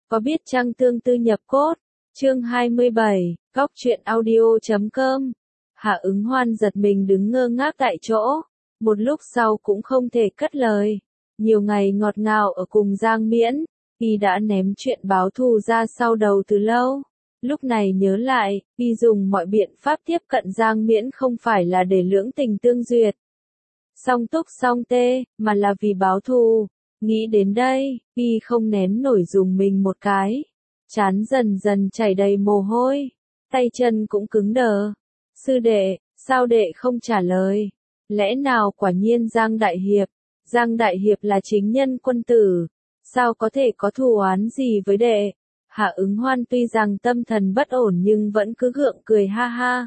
có biết chăng tương tư nhập cốt, chương 27, góc truyện audio.com. Hạ Ứng Hoan giật mình đứng ngơ ngác tại chỗ, một lúc sau cũng không thể cất lời. Nhiều ngày ngọt ngào ở cùng Giang Miễn, y đã ném chuyện báo thù ra sau đầu từ lâu. Lúc này nhớ lại, y dùng mọi biện pháp tiếp cận Giang Miễn không phải là để lưỡng tình tương duyệt, song túc song tê, mà là vì báo thù. Nghĩ đến đây, y không nén nổi dùng mình một cái. Trán dần dần chảy đầy mồ hôi, tay chân cũng cứng đờ. Sư đệ, sao đệ không trả lời? Lẽ nào quả nhiên Giang Đại Hiệp? Giang Đại Hiệp là chính nhân quân tử, sao có thể có thù oán gì với đệ? Hạ Ứng Hoan tuy rằng tâm thần bất ổn nhưng vẫn cứ gượng cười ha ha.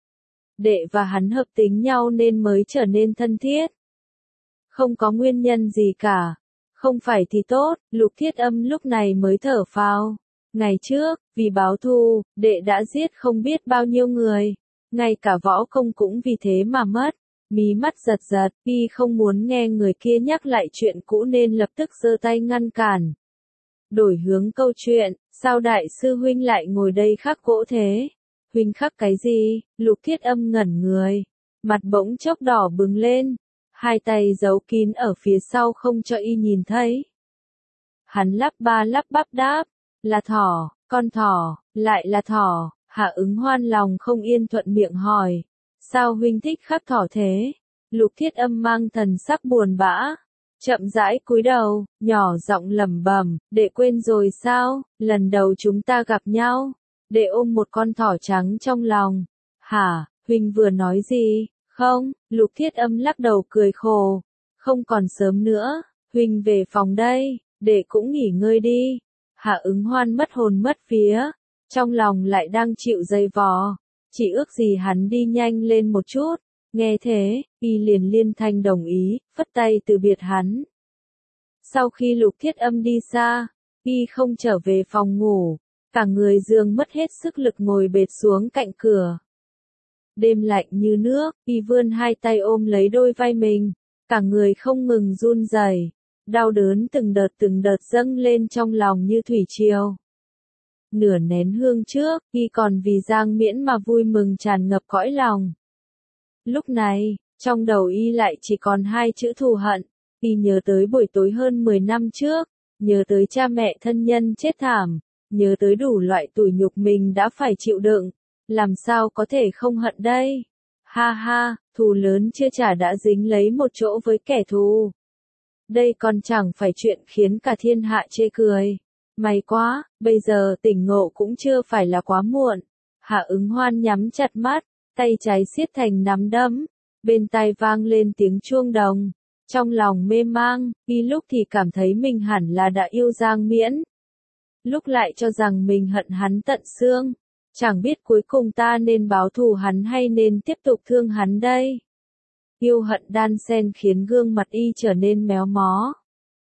Đệ và hắn hợp tính nhau nên mới trở nên thân thiết. Không có nguyên nhân gì cả. Không phải thì tốt, Lục Thiết Âm lúc này mới thở phào. Ngày trước, vì báo thù, đệ đã giết không biết bao nhiêu người. Ngay cả võ công cũng vì thế mà mất. Mí mắt giật giật, y không muốn nghe người kia nhắc lại chuyện cũ nên lập tức giơ tay ngăn cản. Đổi hướng câu chuyện, sao đại sư huynh lại ngồi đây khắc gỗ thế? Huynh khắc cái gì? Lục Thiết Âm ngẩn người, mặt bỗng chốc đỏ bừng lên, hai tay giấu kín ở phía sau không cho y nhìn thấy. Hắn lắp ba lắp bắp đáp, là thỏ, con thỏ, lại là thỏ. Hạ Ứng Hoan lòng không yên thuận miệng hỏi, sao huynh thích khắc thỏ thế? Lục Thiết Âm mang thần sắc buồn bã, chậm rãi cúi đầu, nhỏ giọng lẩm bẩm, đệ quên rồi sao, lần đầu chúng ta gặp nhau, đệ ôm một con thỏ trắng trong lòng. Hả, huynh vừa nói gì? Không, Lục Thiết Âm lắc đầu cười khổ, không còn sớm nữa, huynh về phòng đây, đệ cũng nghỉ ngơi đi. Hạ Ứng Hoan mất hồn mất vía, trong lòng lại đang chịu dây vò, chỉ ước gì hắn đi nhanh lên một chút. Nghe thế, y liền liên thanh đồng ý, phất tay từ biệt hắn. Sau khi Lục Thiết Âm đi xa, y không trở về phòng ngủ, cả người giường mất hết sức lực ngồi bệt xuống cạnh cửa. Đêm lạnh như nước, y vươn hai tay ôm lấy đôi vai mình, cả người không ngừng run rẩy, đau đớn từng đợt dâng lên trong lòng như thủy triều. Nửa nén hương trước, y còn vì Giang Miễn mà vui mừng tràn ngập cõi lòng. Lúc này, trong đầu y lại chỉ còn hai chữ thù hận. Y nhớ tới buổi tối hơn 10 năm trước, nhớ tới cha mẹ thân nhân chết thảm, nhớ tới đủ loại tủi nhục mình đã phải chịu đựng. Làm sao có thể không hận đây? Ha ha, thù lớn chưa trả đã dính lấy một chỗ với kẻ thù. Đây còn chẳng phải chuyện khiến cả thiên hạ chê cười. May quá, bây giờ tỉnh ngộ cũng chưa phải là quá muộn. Hạ Ứng Hoan nhắm chặt mắt, tay trái siết thành nắm đấm, bên tai vang lên tiếng chuông đồng. Trong lòng mê mang, y lúc thì cảm thấy mình hẳn là đã yêu Giang Miễn, lúc lại cho rằng mình hận hắn tận xương. Chẳng biết cuối cùng ta nên báo thù hắn hay nên tiếp tục thương hắn đây. Yêu hận đan xen khiến gương mặt y trở nên méo mó.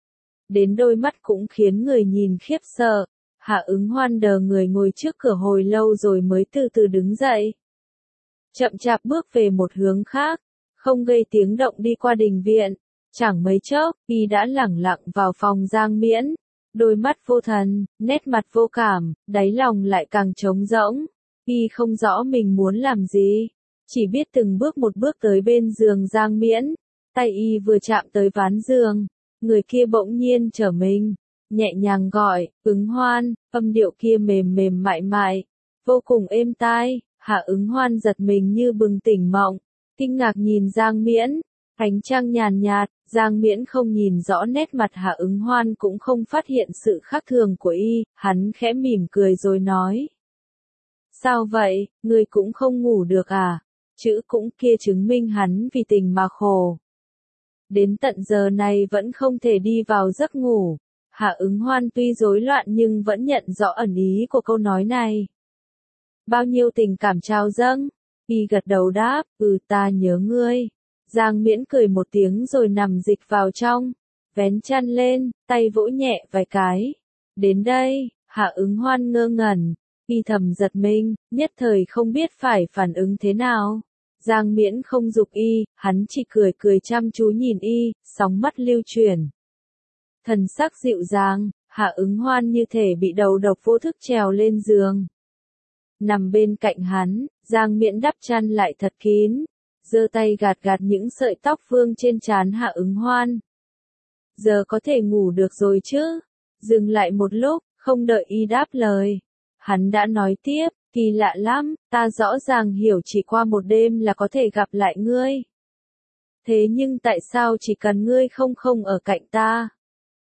Đến đôi mắt cũng khiến người nhìn khiếp sợ. Hạ Ứng Hoan đờ người ngồi trước cửa hồi lâu rồi mới từ từ đứng dậy. Chậm chạp bước về một hướng khác, không gây tiếng động đi qua đình viện. Chẳng mấy chốc, y đã lẳng lặng vào phòng Giang Miễn. Đôi mắt vô thần, nét mặt vô cảm, đáy lòng lại càng trống rỗng. Y không rõ mình muốn làm gì, chỉ biết từng bước một bước tới bên giường Giang Miễn. Tay y vừa chạm tới ván giường, người kia bỗng nhiên trở mình, nhẹ nhàng gọi, Ứng Hoan, âm điệu kia mềm mềm mại mại, vô cùng êm tai. Hạ Ứng Hoan giật mình như bừng tỉnh mộng, kinh ngạc nhìn Giang Miễn. Ánh trăng nhàn nhạt, Giang Miễn không nhìn rõ nét mặt Hạ Ứng Hoan cũng không phát hiện sự khác thường của y, hắn khẽ mỉm cười rồi nói. Sao vậy, ngươi cũng không ngủ được à? Chữ cũng kia chứng minh hắn vì tình mà khổ. Đến tận giờ này vẫn không thể đi vào giấc ngủ. Hạ Ứng Hoan tuy rối loạn nhưng vẫn nhận rõ ẩn ý của câu nói này. Bao nhiêu tình cảm trào dâng, y gật đầu đáp, ta nhớ ngươi. Giang Miễn cười một tiếng rồi nằm dịch vào trong, vén chăn lên, tay vỗ nhẹ vài cái. Đến đây, Hạ Ứng Hoan ngơ ngẩn, y thầm giật mình, nhất thời không biết phải phản ứng thế nào. Giang Miễn không giục y, hắn chỉ cười cười chăm chú nhìn y, sóng mắt lưu chuyển. Thần sắc dịu dàng, Hạ Ứng Hoan như thể bị đầu độc vô thức trèo lên giường. Nằm bên cạnh hắn, Giang Miễn đắp chăn lại thật kín, giơ tay gạt gạt những sợi tóc vương trên trán Hạ Ứng Hoan. Giờ có thể ngủ được rồi chứ? Dừng lại một lúc, không đợi y đáp lời. Hắn đã nói tiếp, kỳ lạ lắm, ta rõ ràng hiểu chỉ qua một đêm là có thể gặp lại ngươi. Thế nhưng tại sao chỉ cần ngươi không ở cạnh ta?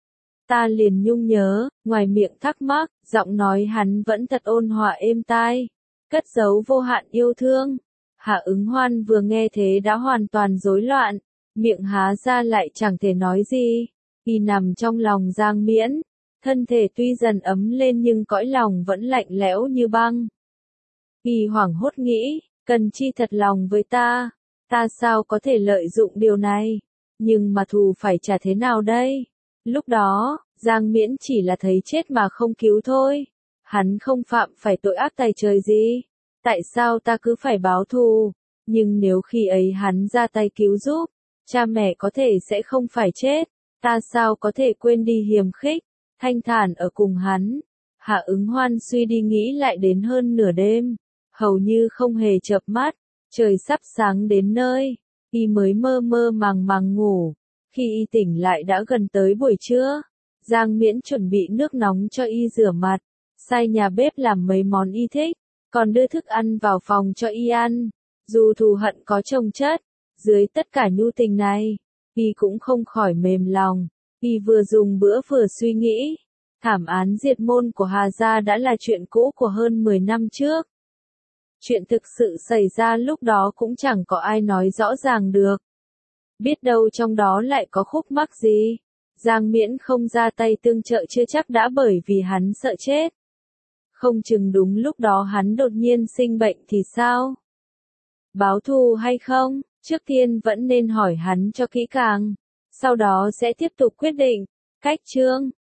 Ta liền nhung nhớ, ngoài miệng thắc mắc, giọng nói hắn vẫn thật ôn hòa êm tai, cất giấu vô hạn yêu thương. Hạ Ứng Hoan vừa nghe thế đã hoàn toàn rối loạn, miệng há ra lại chẳng thể nói gì. Y nằm trong lòng Giang Miễn, thân thể tuy dần ấm lên nhưng cõi lòng vẫn lạnh lẽo như băng. Y hoảng hốt nghĩ, cần chi thật lòng với ta sao có thể lợi dụng điều này, nhưng mà thù phải trả thế nào đây? Lúc đó, Giang Miễn chỉ là thấy chết mà không cứu thôi. Hắn không phạm phải tội ác tày trời gì. Tại sao ta cứ phải báo thù? Nhưng nếu khi ấy hắn ra tay cứu giúp, cha mẹ có thể sẽ không phải chết. Ta sao có thể quên đi hiềm khích, thanh thản ở cùng hắn? Hạ Ứng Hoan suy đi nghĩ lại đến hơn nửa đêm, hầu như không hề chợp mắt. Trời sắp sáng đến nơi, y mới mơ mơ màng ngủ. Khi y tỉnh lại đã gần tới buổi trưa. Giang Miễn chuẩn bị nước nóng cho y rửa mặt, sai nhà bếp làm mấy món y thích, còn đưa thức ăn vào phòng cho y ăn. Dù thù hận có chồng chất, dưới tất cả nhu tình này, y cũng không khỏi mềm lòng. Y vừa dùng bữa vừa suy nghĩ, thảm án diệt môn của Hà gia đã là chuyện cũ của hơn 10 năm trước. Chuyện thực sự xảy ra lúc đó cũng chẳng có ai nói rõ ràng được. Biết đâu trong đó lại có khúc mắc gì. Giang Miễn không ra tay tương trợ chưa chắc đã bởi vì hắn sợ chết. Không chừng đúng lúc đó hắn đột nhiên sinh bệnh thì sao? Báo thù hay không? Trước tiên vẫn nên hỏi hắn cho kỹ càng. Sau đó sẽ tiếp tục quyết định. Cách chương